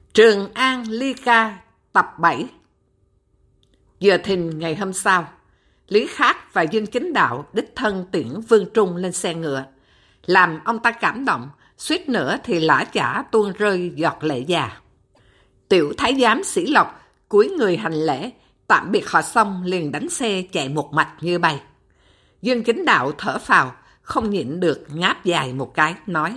Trường An Ly Ca tập 7. Giờ thìn ngày hôm sau, Lý Khắc và Dương Chính Đạo đích thân tiễn Vương Trung lên xe ngựa, làm ông ta cảm động, suýt nữa thì lã chả tuôn rơi giọt lệ già. Tiểu thái giám Sĩ Lộc cúi người hành lễ, tạm biệt họ xong liền đánh xe chạy một mạch như bay. Dương Chính Đạo thở phào, không nhịn được ngáp dài một cái, nói: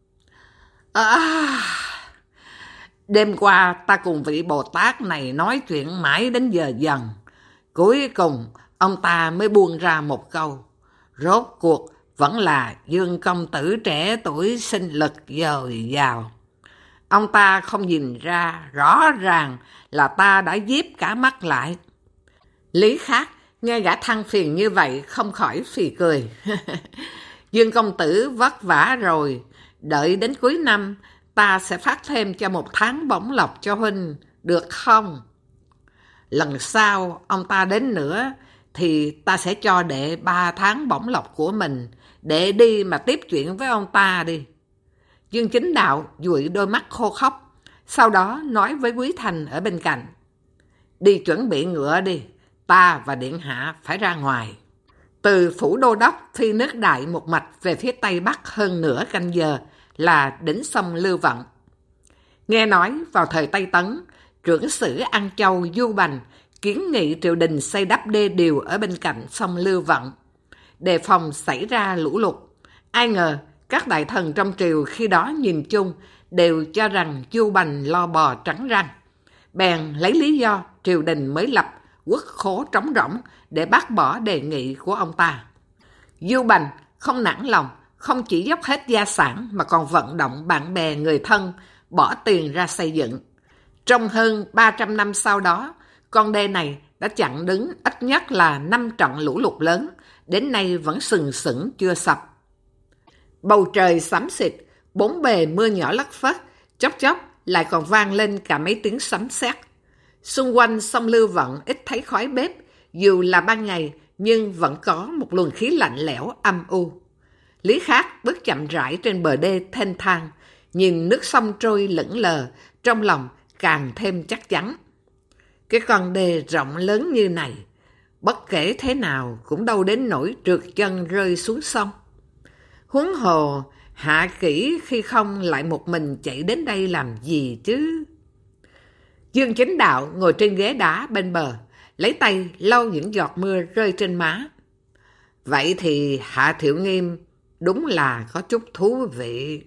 Đêm qua ta cùng vị Bồ Tát này nói chuyện mãi đến giờ dần. Cuối cùng ông ta mới buông ra một câu: rốt cuộc vẫn là Dương công tử trẻ tuổi sinh lực dồi dào. Ông ta không nhìn ra rõ ràng là ta đã díp cả mắt lại. Lý Khắc nghe gã than phiền như vậy không khỏi phì cười. Dương công tử vất vả rồi, đợi đến cuối năm ta sẽ phát thêm cho 1 tháng bổng lộc cho huynh, được không? Lần sau ông ta đến nữa thì ta sẽ cho đệ 3 tháng bổng lộc của mình, đệ đi mà tiếp chuyện với ông ta đi. Dương Chính Đạo dụi đôi mắt khô khóc, sau đó nói với Quý Thành ở bên cạnh: đi chuẩn bị ngựa đi, ta và điện hạ phải ra ngoài. Từ phủ đô đốc phi nước Đại một mạch về phía tây bắc hơn nửa canh giờ là đỉnh sông Lưu Vận. Nghe nói vào thời Tây Tấn, trưởng sử An Châu Du Bành kiến nghị triều đình xây đắp đê điều ở bên cạnh sông Lưu Vận, đề phòng xảy ra lũ lụt. Ai ngờ các đại thần trong triều khi đó nhìn chung đều cho rằng Du Bành lo bò trắng răng, bèn lấy lý do triều đình mới lập quốc khố trống rỗng để bác bỏ đề nghị của ông ta. Du Bành không nản lòng, không chỉ dốc hết gia sản mà còn vận động bạn bè người thân bỏ tiền ra xây dựng. Trong hơn 300 năm sau đó, con đê này đã chặn đứng ít nhất là 5 trận lũ lụt lớn, đến nay vẫn sừng sững chưa sập. Bầu trời xám xịt, bốn bề mưa nhỏ lất phất, chốc chốc lại còn vang lên cả mấy tiếng sấm sét. Xung quanh sông Lưu Vận ít thấy khói bếp, dù là ban ngày nhưng vẫn có một luồng khí lạnh lẽo âm u. Lý Khắc bước chậm rãi trên bờ đê thênh thang, nhìn nước sông trôi lững lờ, trong lòng càng thêm chắc chắn. Cái con đê rộng lớn như này, bất kể thế nào cũng đâu đến nỗi trượt chân rơi xuống sông. Huống hồ, Hạ Kỷ khi không lại một mình chạy đến đây làm gì chứ? Dương Chính Đạo ngồi trên ghế đá bên bờ, lấy tay lau những giọt mưa rơi trên má. Vậy thì Hạ Thiệu Nghiêm đúng là có chút thú vị.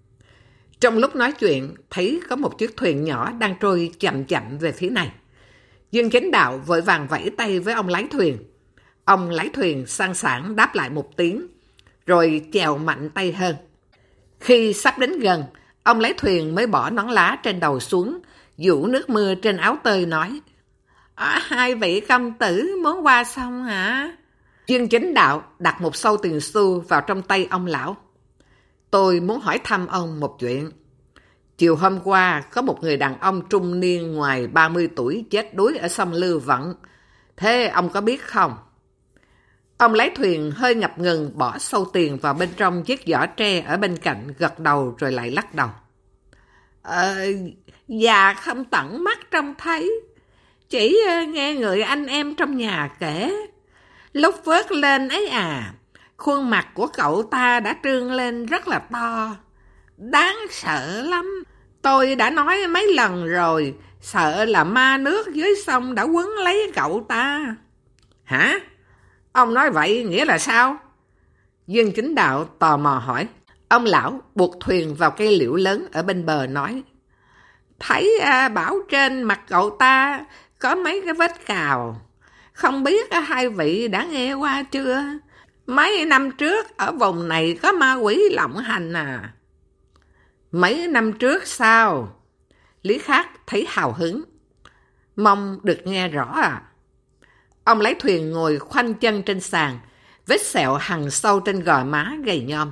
Trong lúc nói chuyện, thấy có một chiếc thuyền nhỏ đang trôi chậm chậm về phía này. Dương Chính Đạo vội vàng vẫy tay với ông lái thuyền. Ông lái thuyền sang sảng đáp lại một tiếng, rồi chèo mạnh tay hơn. Khi sắp đến gần, ông lái thuyền mới bỏ nón lá trên đầu xuống, dụ nước mưa trên áo tơi nói: hai vị công tử muốn qua sông hả? Dương Chính Đạo đặt một xâu tiền xu vào trong tay ông lão. Tôi muốn hỏi thăm ông một chuyện. Chiều hôm qua có một người đàn ông trung niên ngoài 30 tuổi chết đuối ở sông Lưu Vận. Thế ông có biết không? Ông lái thuyền hơi ngập ngừng bỏ xâu tiền vào bên trong chiếc giỏ tre ở bên cạnh, gật đầu rồi lại lắc đầu. Dạ không tận mắt trông thấy, chỉ nghe người anh em trong nhà kể. Lúc vớt lên ấy khuôn mặt của cậu ta đã trương lên rất là to, đáng sợ lắm. Tôi đã nói mấy lần rồi, sợ là ma nước dưới sông đã quấn lấy cậu ta. Hả? Ông nói vậy nghĩa là sao? Dương Chính Đạo tò mò hỏi. Ông lão buộc thuyền vào cây liễu lớn ở bên bờ nói: thấy bảo trên mặt cậu ta có mấy cái vết cào. Không biết hai vị đã nghe qua chưa? Mấy năm trước ở vùng này có ma quỷ lộng hành à? Mấy năm trước sao? Lý Khắc thấy hào hứng. Mong được nghe rõ à? Ông lái thuyền ngồi khoanh chân trên sàn, vết sẹo hằn sâu trên gò má gầy nhom.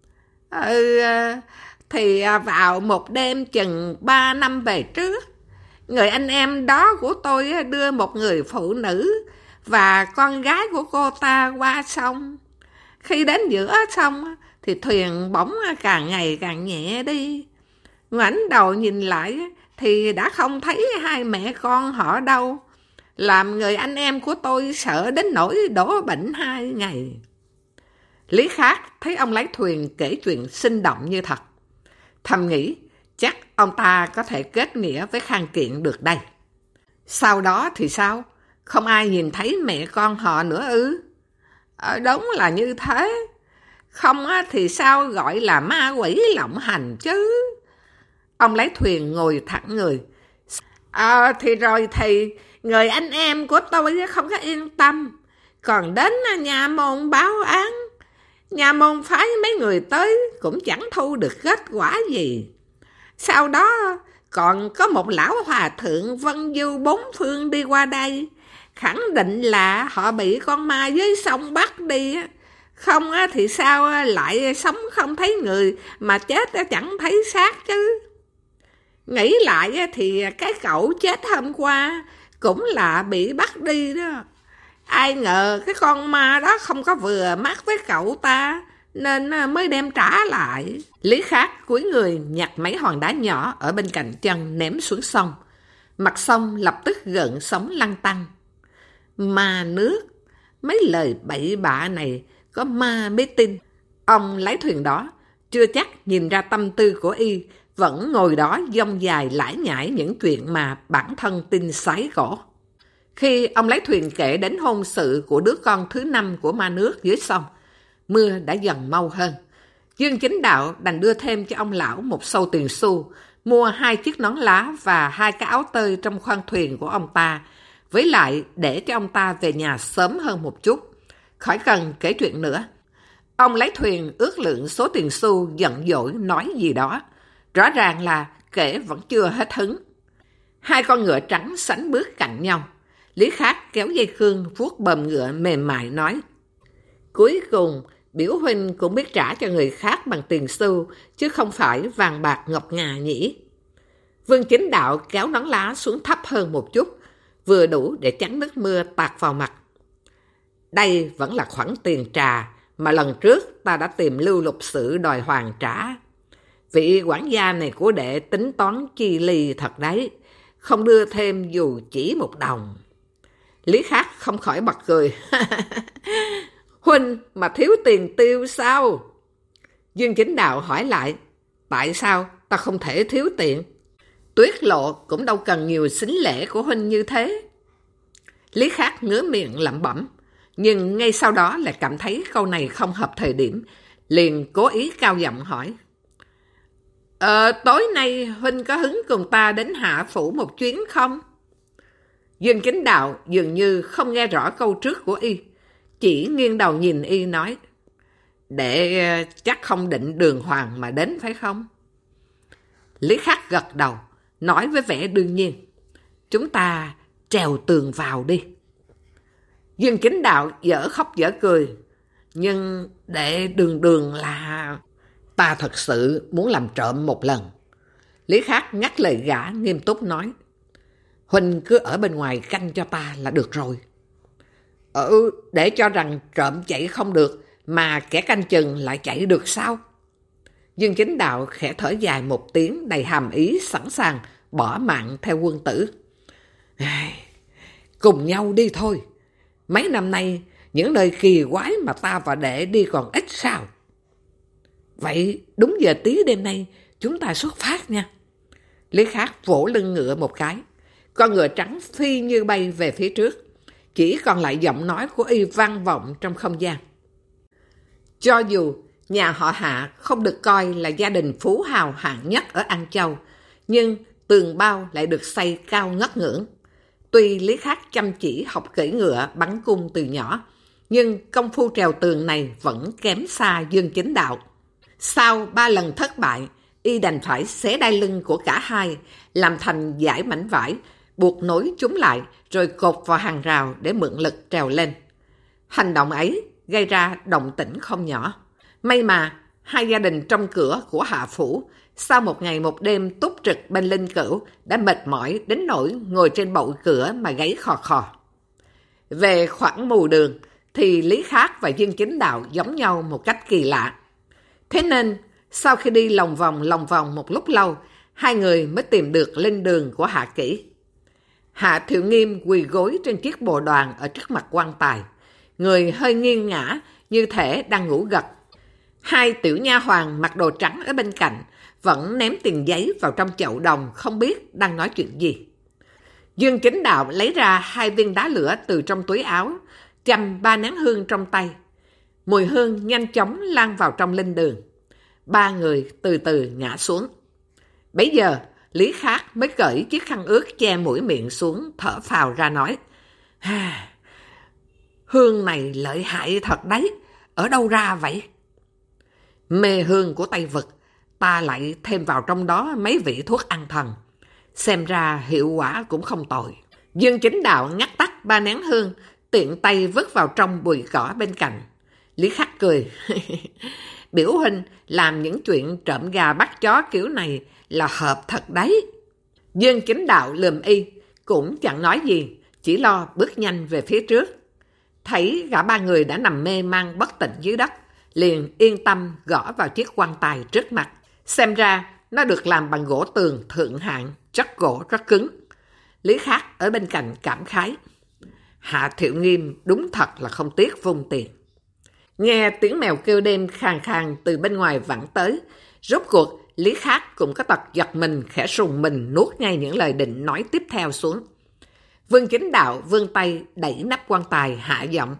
Thì vào một đêm chừng 3 năm về trước, người anh em đó của tôi đưa một người phụ nữ và con gái của cô ta qua sông. Khi đến giữa sông thì thuyền bỗng càng ngày càng nhẹ đi. Ngoảnh đầu nhìn lại thì đã không thấy hai mẹ con họ đâu. Làm người anh em của tôi sợ đến nỗi đổ bệnh 2 ngày. Lý Khắc thấy ông lái thuyền kể chuyện sinh động như thật. Thầm nghĩ, chắc ông ta có thể kết nghĩa với Khang Kiện được đây. Sau đó thì sao? Không ai nhìn thấy mẹ con họ nữa ư? Đúng là như thế. Không thì sao gọi là ma quỷ lộng hành chứ? Ông lái thuyền ngồi thẳng người. Thì rồi thì người anh em của tôi không có yên tâm. Còn đến nhà môn báo án. Nhà môn phái mấy người tới cũng chẳng thu được kết quả gì. Sau đó còn có một lão hòa thượng vân du 4 phương đi qua đây. Khẳng định là họ bị con ma dưới sông bắt đi. Không thì sao lại sống không thấy người mà chết chẳng thấy xác chứ. Nghĩ lại thì cái cậu chết hôm qua cũng là bị bắt đi đó. Ai ngờ cái con ma đó không có vừa mắt với cậu ta nên mới đem trả lại. Lý Khắc cúi người nhặt mấy hòn đá nhỏ ở bên cạnh chân ném xuống sông. Mặt sông lập tức gợn sóng lăn tăn. Ma nước, mấy lời bậy bạ này có ma mới tin. Ông lái thuyền đó chưa chắc nhìn ra tâm tư của y, vẫn ngồi đó dông dài lải nhải những chuyện mà bản thân tin sái cổ. Khi ông lái thuyền kể đến hôn sự của đứa con thứ 5 của ma nước dưới sông, mưa đã dần mau hơn. Dương Chính Đạo đành đưa thêm cho ông lão một xu tiền xu, mua 2 chiếc nón lá và 2 cái áo tơi trong khoang thuyền của ông ta, với lại để cho ông ta về nhà sớm hơn một chút, khỏi cần kể chuyện nữa. Ông lái thuyền ước lượng số tiền xu giận dỗi nói gì đó, rõ ràng là kể vẫn chưa hết hứng. 2 con ngựa trắng sánh bước cạnh nhau. Lý Khắc kéo dây cương vuốt bờm ngựa mềm mại nói: Cuối cùng, biểu huynh cũng biết trả cho người khác bằng tiền xu, chứ không phải vàng bạc ngọc ngà nhỉ. Vương Chính Đạo kéo nón lá xuống thấp hơn một chút, vừa đủ để chắn nước mưa tạt vào mặt. Đây vẫn là khoản tiền trà mà lần trước ta đã tìm Lưu Lục Sự đòi hoàn trả. Vị quản gia này của đệ tính toán chi ly thật đấy, không đưa thêm dù chỉ 1 đồng. Lý Khắc không khỏi bật cười. Huynh mà thiếu tiền tiêu sao? Dương Chính Đạo hỏi lại, tại sao ta không thể thiếu tiền? Tuyết Lộ cũng đâu cần nhiều sính lễ của huynh như thế. Lý Khắc ngứa miệng lẩm bẩm, nhưng ngay sau đó lại cảm thấy câu này không hợp thời điểm, liền cố ý cao giọng hỏi: tối nay huynh có hứng cùng ta đến Hạ Phủ một chuyến không? Dương Chính Đạo dường như không nghe rõ câu trước của y, chỉ nghiêng đầu nhìn y nói: Đệ chắc không định đường hoàng mà đến phải không? Lý Khắc gật đầu, nói với vẻ đương nhiên: Chúng ta trèo tường vào đi. Dương Chính Đạo dở khóc dở cười, nhưng đệ đường là... Ta thật sự muốn làm trộm một lần. Lý Khắc ngắt lời gã nghiêm túc nói: Huynh cứ ở bên ngoài canh cho ta là được rồi. Để cho rằng trộm chạy không được mà kẻ canh chừng lại chạy được sao? Dương Chính Đạo khẽ thở dài một tiếng đầy hàm ý, sẵn sàng bỏ mạng theo quân tử. Cùng nhau đi thôi. Mấy năm nay những nơi kỳ quái mà ta và đệ đi còn ít sao? Vậy đúng giờ tí đêm nay chúng ta xuất phát nha. Lý Khắc vỗ lưng ngựa một cái, con ngựa trắng phi như bay về phía trước, chỉ còn lại giọng nói của y vang vọng trong không gian. Cho dù nhà họ Hạ không được coi là gia đình phú hào hạng nhất ở An Châu, nhưng tường bao lại được xây cao ngất ngưỡng. Tuy Lý Khắc chăm chỉ học cưỡi ngựa bắn cung từ nhỏ, nhưng công phu trèo tường này vẫn kém xa Dương Chính Đạo. Sau 3 lần thất bại, y đành phải xé đai lưng của cả hai, làm thành dải mảnh vải, buộc nối chúng lại rồi cột vào hàng rào để mượn lực trèo lên. Hành động ấy gây ra động tĩnh không nhỏ. May mà 2 gia đình trong cửa của Hạ Phủ sau 1 ngày 1 đêm túc trực bên linh cữu đã mệt mỏi đến nỗi ngồi trên bậu cửa mà gáy khò khò. Về khoản mù đường thì Lý Khắc và Dương Chính Đạo giống nhau một cách kỳ lạ. Thế nên sau khi đi lòng vòng một lúc lâu, hai người mới tìm được linh đường của Hạ Kỷ. Hạ Thiệu Nghiêm quỳ gối trên chiếc bồ đoàn ở trước mặt quan tài, người hơi nghiêng ngã như thể đang ngủ gật. Hai tiểu nha hoàn mặc đồ trắng ở bên cạnh vẫn ném tiền giấy vào trong chậu đồng, không biết đang nói chuyện gì. Dương Chính Đạo lấy ra 2 viên đá lửa từ trong túi áo, châm 3 nén hương trong tay. Mùi hương nhanh chóng lan vào trong linh đường. 3 người từ từ ngã xuống. Bấy giờ, Lý Khắc mới cởi chiếc khăn ướt che mũi miệng xuống, thở phào ra nói: hương này lợi hại thật đấy, ở đâu ra vậy? Mê hương của Tây Vực, ta lại thêm vào trong đó mấy vị thuốc an thần. Xem ra hiệu quả cũng không tồi. Dương Chính Đạo ngắt tắt 3 nén hương, tiện tay vứt vào trong bụi cỏ bên cạnh. Lý Khắc cười. Biểu huynh làm những chuyện trộm gà bắt chó kiểu này là hợp thật đấy. Dương Chính Đạo lườm y, cũng chẳng nói gì, chỉ lo bước nhanh về phía trước. Thấy gã 3 người đã nằm mê man bất tỉnh dưới đất, liền yên tâm gõ vào chiếc quan tài trước mặt. Xem ra nó được làm bằng gỗ tường thượng hạng, chất gỗ rất cứng. Lý Khắc ở bên cạnh cảm khái. Hạ Thiệu Nghiêm đúng thật là không tiếc vung tiền. Nghe tiếng mèo kêu đêm khàn khàn từ bên ngoài vẳng tới, rốt cuộc Lý Khắc cũng có tật giật mình, khẽ sùng mình nuốt ngay những lời định nói tiếp theo xuống. Vương Chính Đạo vươn tay đẩy nắp quan tài hạ giọng.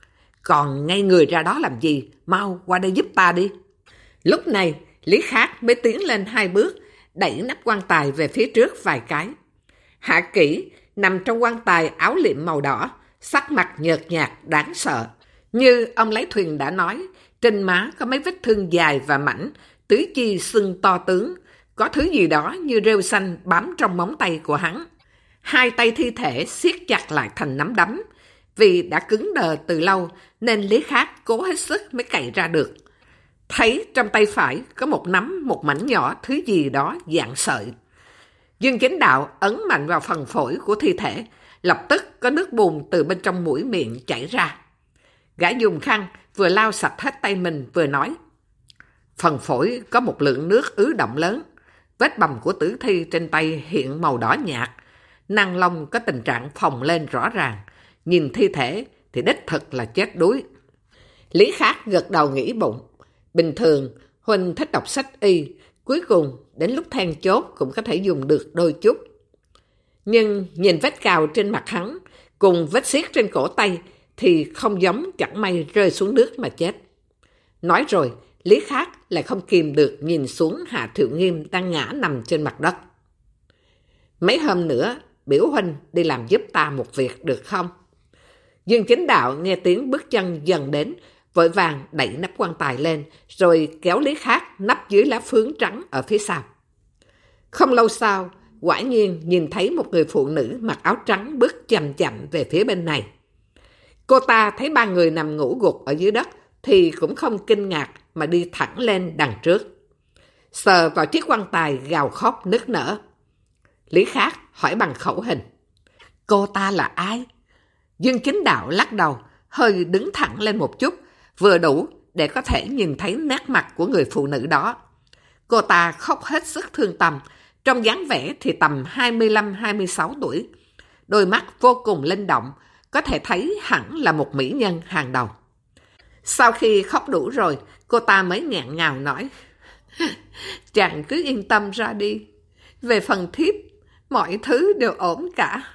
Còn ngay người ra đó làm gì? Mau qua đây giúp ta đi. Lúc này Lý Khắc mới tiến lên 2 bước, đẩy nắp quan tài về phía trước vài cái. Hạ Kỷ nằm trong quan tài áo liệm màu đỏ, sắc mặt nhợt nhạt đáng sợ. Như ông Lấy Thuyền đã nói, trên má có mấy vết thương dài và mảnh, tứ chi sưng to tướng, có thứ gì đó như rêu xanh bám trong móng tay của hắn. 2 tay thi thể siết chặt lại thành nắm đấm. Vì đã cứng đờ từ lâu nên Lý Khắc cố hết sức mới cày ra được. Thấy trong tay phải có một nắm, một mảnh nhỏ thứ gì đó dạng sợi. Dương Chính Đạo ấn mạnh vào phần phổi của thi thể, lập tức có nước bùn từ bên trong mũi miệng chảy ra. Gã dùng khăn vừa lau sạch hết tay mình vừa nói. Phần phổi có một lượng nước ứ động lớn. Vết bầm của tử thi trên tay hiện màu đỏ nhạt. Nang lông có tình trạng phồng lên rõ ràng. Nhìn thi thể thì đích thực là chết đuối. Lý Khắc gật đầu nghĩ bụng. Bình thường, huynh thích đọc sách y. Cuối cùng, đến lúc then chốt cũng có thể dùng được đôi chút. Nhưng nhìn vết cào trên mặt hắn, cùng vết xiết trên cổ tay, thì không giống chẳng may rơi xuống nước mà chết. Nói rồi, Lý Khắc lại không kìm được nhìn xuống Hạ Thiệu Nghiêm đang ngã nằm trên mặt đất. Mấy hôm nữa, biểu huynh đi làm giúp ta một việc được không? Dương Chính Đạo nghe tiếng bước chân dần đến, vội vàng đẩy nắp quan tài lên, rồi kéo Lý Khắc nắp dưới lá phướng trắng ở phía sau. Không lâu sau, quả nhiên nhìn thấy một người phụ nữ mặc áo trắng bước chậm chậm về phía bên này. Cô ta thấy 3 người nằm ngủ gục ở dưới đất, thì cũng không kinh ngạc mà đi thẳng lên đằng trước. Sờ vào chiếc quan tài gào khóc nức nở. Lý Khắc hỏi bằng khẩu hình. Cô ta là ai? Dương Chính Đạo lắc đầu, hơi đứng thẳng lên một chút, vừa đủ để có thể nhìn thấy nét mặt của người phụ nữ đó. Cô ta khóc hết sức thương tâm, trong dáng vẻ thì tầm 25-26 tuổi. Đôi mắt vô cùng linh động, có thể thấy hẳn là một mỹ nhân hàng đầu. Sau khi khóc đủ rồi, cô ta mới nghẹn ngào nói. Chàng cứ yên tâm ra đi. Về phần thiếp, mọi thứ đều ổn cả.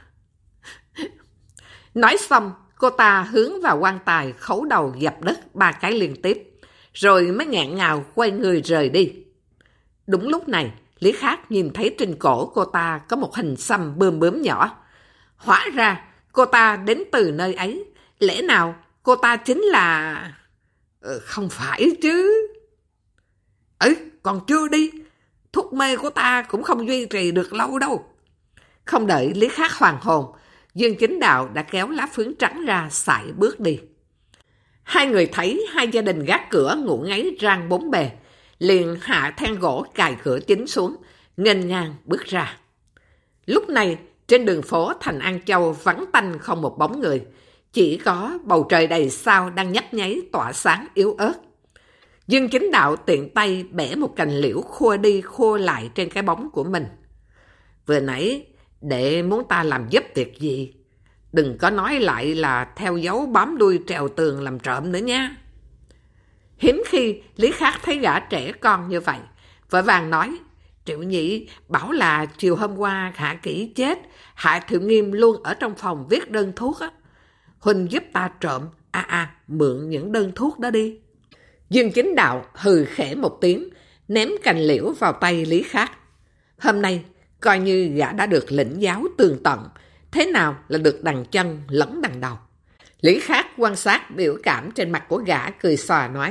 Nói xong, cô ta hướng vào quan tài khấu đầu dập đất 3 cái liên tiếp, rồi mới nghẹn ngào quay người rời đi. Đúng lúc này, Lý Khắc nhìn thấy trên cổ cô ta có một hình xăm bươm bướm nhỏ. Hóa ra, cô ta đến từ nơi ấy. Lẽ nào cô ta chính là... Không phải chứ. Còn chưa đi. Thuốc mê của ta cũng không duy trì được lâu đâu. Không đợi Lý Khắc hoàn hồn, Dương Chính Đạo đã kéo lá phướng trắng ra sải bước đi. 2 người thấy 2 gia đình gác cửa ngủ ngáy rang 4 bề, liền hạ then gỗ cài cửa chính xuống, nghênh ngang bước ra. Lúc này, trên đường phố thành An Châu vắng tanh không một bóng người, chỉ có bầu trời đầy sao đang nhấp nháy tỏa sáng yếu ớt. Dương Chính Đạo tiện tay bẻ một cành liễu khua đi khua lại trên cái bóng của mình. Vừa nãy, đệ muốn ta làm giúp việc gì? Đừng có nói lại là theo dấu bám đuôi trèo tường làm trộm nữa nha. Hiếm khi Lý Khắc thấy gã trẻ con như vậy, vội vàng nói, Triệu Nhị bảo là chiều hôm qua Hạ Kỷ chết, Hạ Thiệu Nghiêm luôn ở trong phòng viết đơn thuốc á. Huynh giúp ta trộm, mượn những đơn thuốc đó đi. Dương Chính Đạo hừ khẽ một tiếng, ném cành liễu vào tay Lý Khắc. Hôm nay, coi như gã đã được lĩnh giáo tường tận, thế nào là được đằng chân lẫn đằng đầu. Lý Khắc quan sát biểu cảm trên mặt của gã, cười xòa nói,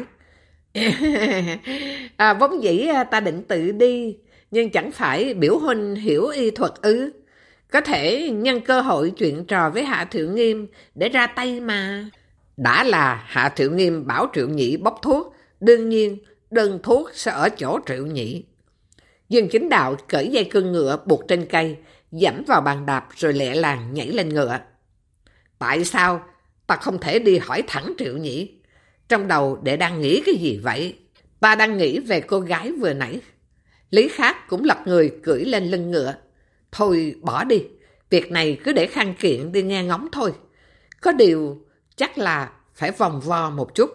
vốn dĩ ta định tự đi, nhưng chẳng phải biểu huynh hiểu y thuật ư? Có thể nhân cơ hội chuyện trò với Hạ Thiệu Nghiêm để ra tay mà. Đã là Hạ Thiệu Nghiêm bảo Triệu Nhị bốc thuốc, đương nhiên đơn thuốc sẽ ở chỗ Triệu Nhị. Dương Chính Đạo cởi dây cương ngựa buộc trên cây, dẫm vào bàn đạp rồi lẹ làng nhảy lên ngựa. Tại sao ta không thể đi hỏi thẳng Triệu Nhị? Trong đầu đệ đang nghĩ cái gì vậy? Ta đang nghĩ về cô gái vừa nãy. Lý Khắc cũng lật người cưỡi lên lưng ngựa. Thôi bỏ đi, việc này cứ để Khang Kiện đi nghe ngóng thôi. Có điều chắc là phải vòng vo một chút.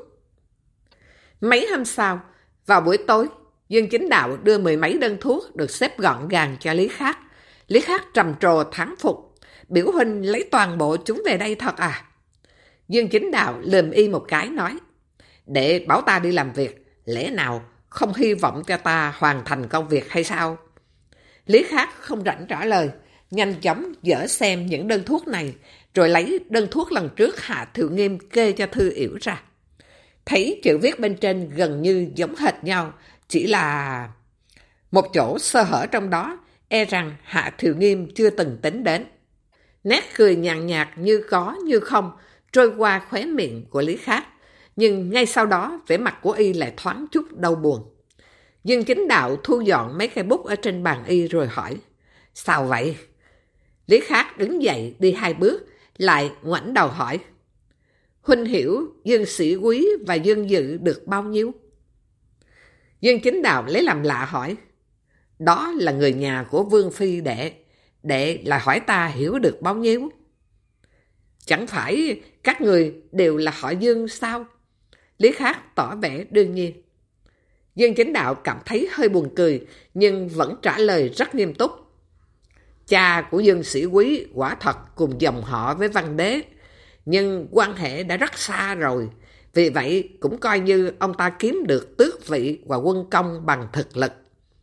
Mấy hôm sau, vào buổi tối, Dương Chính Đạo đưa mười mấy đơn thuốc được xếp gọn gàng cho Lý Khắc. Lý Khắc trầm trồ thán phục. Biểu huynh lấy toàn bộ chúng về đây thật à? Dương Chính Đạo lườm y một cái nói, đệ bảo ta đi làm việc, lẽ nào không hy vọng cho ta hoàn thành công việc hay sao? Lý Khắc không rảnh trả lời, nhanh chóng dở xem những đơn thuốc này, rồi lấy đơn thuốc lần trước Hạ Thiệu Nghiêm kê cho Thư Yểu ra. Thấy chữ viết bên trên gần như giống hệt nhau, chỉ là một chỗ sơ hở trong đó, e rằng Hạ Thiệu Nghiêm chưa từng tính đến. Nét cười nhàn nhạt như có như không trôi qua khóe miệng của Lý Khắc, nhưng ngay sau đó vẻ mặt của y lại thoáng chút đau buồn. Dương Chính Đạo thu dọn mấy cây bút ở trên bàn y rồi hỏi, sao vậy? Lý Khắc đứng dậy đi 2 bước, lại ngoảnh đầu hỏi, huynh hiểu Dương Sĩ Quý và Dương Dự được bao nhiêu? Dương Chính Đạo lấy làm lạ hỏi, đó là người nhà của Vương Phi đệ, đệ là hỏi ta hiểu được bao nhiêu? Chẳng phải các người đều là họ Dương sao? Lý Khắc tỏ vẻ đương nhiên. Dương Chính Đạo cảm thấy hơi buồn cười, nhưng vẫn trả lời rất nghiêm túc. Cha của Dương Sĩ Quý quả thật cùng dòng họ với Văn Đế, nhưng quan hệ đã rất xa rồi. Vì vậy cũng coi như ông ta kiếm được tước vị và quân công bằng thực lực.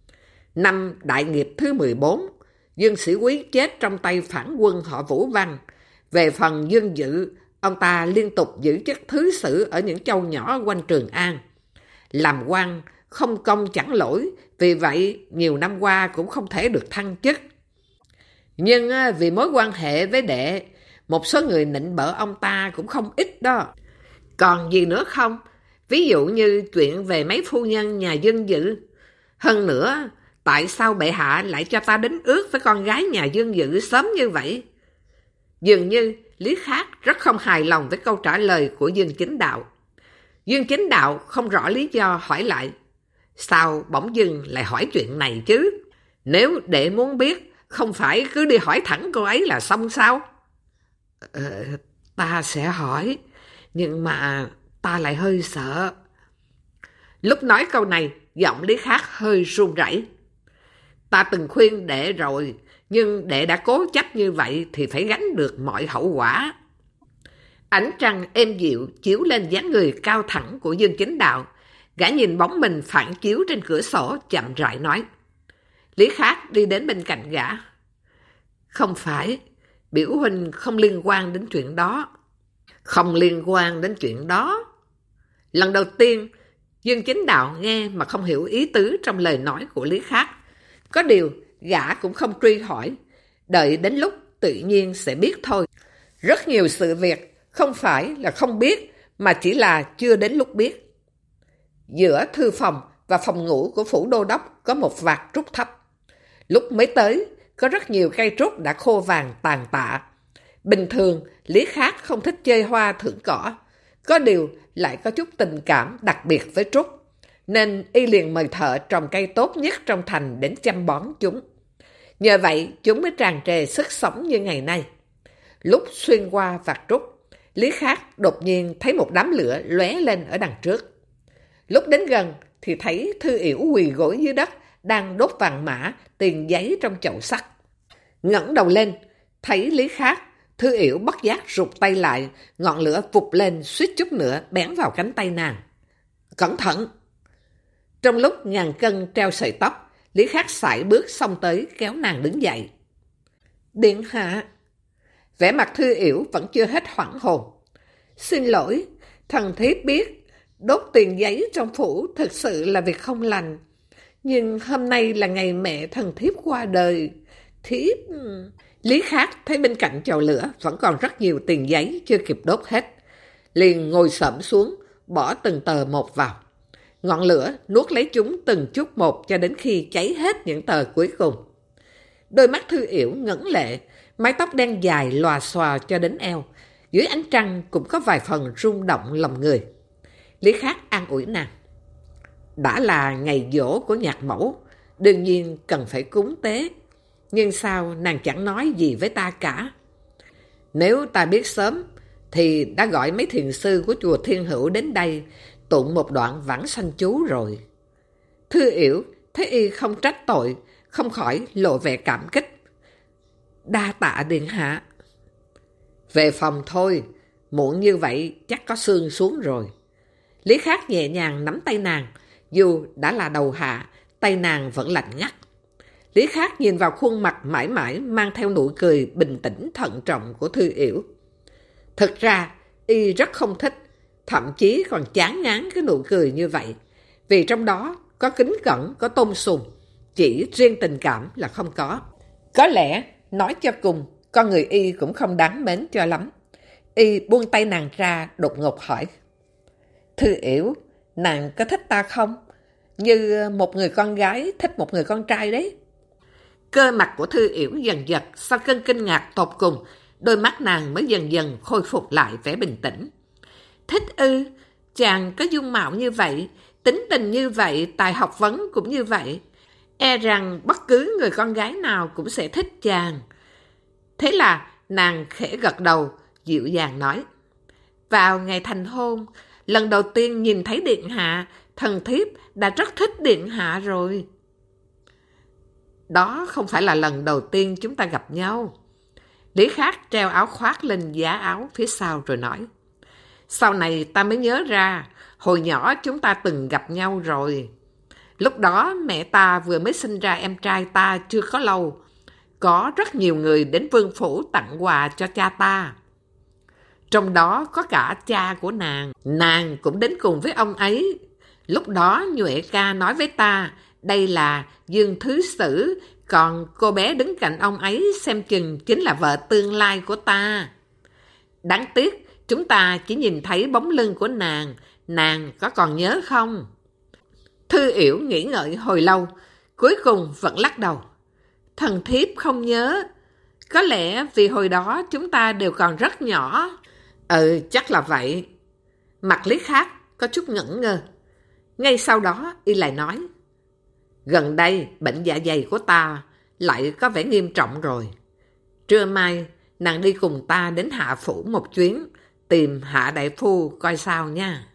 Năm đại nghiệp thứ 14, Dương Sĩ Quý chết trong tay phản quân họ Vũ Văn. Về phần Dương Dự, ông ta liên tục giữ chức thứ sử ở những châu nhỏ quanh Trường An. Làm quan không công chẳng lỗi, vì vậy nhiều năm qua cũng không thể được thăng chức. Nhưng vì mối quan hệ với đệ, một số người nịnh bợ ông ta cũng không ít đó. Còn gì nữa không? Ví dụ như chuyện về mấy phu nhân nhà Dương Dự. Hơn nữa, tại sao bệ hạ lại cho ta đính ước với con gái nhà Dương Dự sớm như vậy? Dường như Lý Khắc rất không hài lòng với câu trả lời của Dương Chính Đạo. Dương Chính Đạo không rõ lý do hỏi lại, sao bỗng dưng lại hỏi chuyện này chứ? Nếu đệ muốn biết, không phải cứ đi hỏi thẳng cô ấy là xong sao? Ta sẽ hỏi, nhưng mà ta lại hơi sợ. Lúc nói câu này, giọng Lý Khắc hơi run rẩy. Ta từng khuyên đệ rồi, nhưng đệ đã cố chấp như vậy thì phải gánh được mọi hậu quả. Ánh trăng êm dịu chiếu lên dáng người cao thẳng của Dương Chính Đạo. Gã nhìn bóng mình phản chiếu trên cửa sổ, chậm rãi nói. Lý Khắc đi đến bên cạnh gã. Không phải, biểu huynh không liên quan đến chuyện đó. Không liên quan đến chuyện đó. Lần đầu tiên, Dương Chính Đạo nghe mà không hiểu ý tứ trong lời nói của Lý Khắc. Có điều, gã cũng không truy hỏi. Đợi đến lúc tự nhiên sẽ biết thôi. Rất nhiều sự việc không phải là không biết, mà chỉ là chưa đến lúc biết. Giữa thư phòng và phòng ngủ của phủ đô đốc có một vạt trúc thấp. Lúc mới tới, có rất nhiều cây trúc đã khô vàng tàn tạ. Bình thường, Lý Khắc không thích chơi hoa thưởng cỏ. Có điều lại có chút tình cảm đặc biệt với trúc. nên y liền mời thợ trồng cây tốt nhất trong thành đến chăm bón chúng. Nhờ vậy, chúng mới tràn trề sức sống như ngày nay. Lúc xuyên qua vạt trúc, Lý Khắc đột nhiên thấy một đám lửa lóe lên ở đằng trước. Lúc đến gần thì thấy Thư Yểu quỳ gối dưới đất, đang đốt vàng mã, tiền giấy trong chậu sắt. Ngẩng đầu lên, thấy Lý Khắc, Thư Yểu bất giác rụt tay lại, ngọn lửa vụt lên suýt chút nữa bén vào cánh tay nàng. Cẩn thận! Trong lúc ngàn cân treo sợi tóc, Lý Khắc sải bước xông tới kéo nàng đứng dậy. Điện hạ! Vẻ mặt Thư Yểu vẫn chưa hết hoảng hồn. Xin lỗi, thần thiếp biết, đốt tiền giấy trong phủ thực sự là việc không lành. Nhưng hôm nay là ngày mẹ thần thiếp qua đời. Thiếp... Lý Khắc thấy bên cạnh chậu lửa vẫn còn rất nhiều tiền giấy chưa kịp đốt hết. Liền ngồi xổm xuống, bỏ từng tờ một vào. Ngọn lửa nuốt lấy chúng từng chút một cho đến khi cháy hết những tờ cuối cùng. Đôi mắt Thư Yểu ngẩng lệ, mái tóc đen dài lòa xòa cho đến eo. Dưới ánh trăng cũng có vài phần rung động lòng người. Lý Khắc an ủi nàng. Đã là ngày giỗ của nhạc mẫu, đương nhiên cần phải cúng tế. Nhưng sao nàng chẳng nói gì với ta cả? Nếu ta biết sớm, thì đã gọi mấy thiền sư của chùa Thiên Hữu đến đây, tụng một đoạn vãng sanh chú rồi. Thư Yểu thấy y không trách tội, không khỏi lộ vẻ cảm kích. Đa tạ điện hạ. Về phòng thôi, muộn như vậy chắc có sương xuống rồi. Lý Khắc nhẹ nhàng nắm tay nàng, dù đã là đầu hạ, tay nàng vẫn lạnh ngắt. Lý Khắc nhìn vào khuôn mặt mãi mãi mang theo nụ cười bình tĩnh thận trọng của Thư Yểu. Thực ra, y rất không thích, thậm chí còn chán ngán cái nụ cười như vậy, vì trong đó có kính cẩn, có tôn sùng, chỉ riêng tình cảm là không có. Có lẽ, nói cho cùng, con người y cũng không đáng mến cho lắm. Y buông tay nàng ra, đột ngột hỏi. Thư Yểu, nàng có thích ta không? Như một người con gái thích một người con trai đấy. Cơ mặt của Thư Yểu dần giật, sau cơn kinh ngạc tột cùng, đôi mắt nàng mới dần dần khôi phục lại vẻ bình tĩnh. Thích ư? Chàng có dung mạo như vậy, tính tình như vậy, tài học vấn cũng như vậy. E rằng bất cứ người con gái nào cũng sẽ thích chàng. Thế là nàng khẽ gật đầu, dịu dàng nói. Vào ngày thành hôn, lần đầu tiên nhìn thấy điện hạ, thần thiếp đã rất thích điện hạ rồi. Đó không phải là lần đầu tiên chúng ta gặp nhau. Lý Khắc treo áo khoác lên giá áo phía sau rồi nói. Sau này ta mới nhớ ra, hồi nhỏ chúng ta từng gặp nhau rồi. Lúc đó mẹ ta vừa mới sinh ra em trai ta chưa có lâu. Có rất nhiều người đến vương phủ tặng quà cho cha ta. Trong đó có cả cha của nàng cũng đến cùng với ông ấy. Lúc đó Nhuệ ca nói với ta, đây là Dương Thứ Sử, còn cô bé đứng cạnh ông ấy xem chừng chính là vợ tương lai của ta. Đáng tiếc, chúng ta chỉ nhìn thấy bóng lưng của nàng có còn nhớ không? Thư Yểu nghĩ ngợi hồi lâu, cuối cùng vẫn lắc đầu. Thần thiếp không nhớ, có lẽ vì hồi đó chúng ta đều còn rất nhỏ. Chắc là vậy. Mặt Lý Khắc có chút ngẩn ngơ. Ngay sau đó y lại nói. Gần đây bệnh dạ dày của ta lại có vẻ nghiêm trọng rồi. Trưa mai nàng đi cùng ta đến Hạ Phủ một chuyến, tìm Hạ đại phu coi sao nha.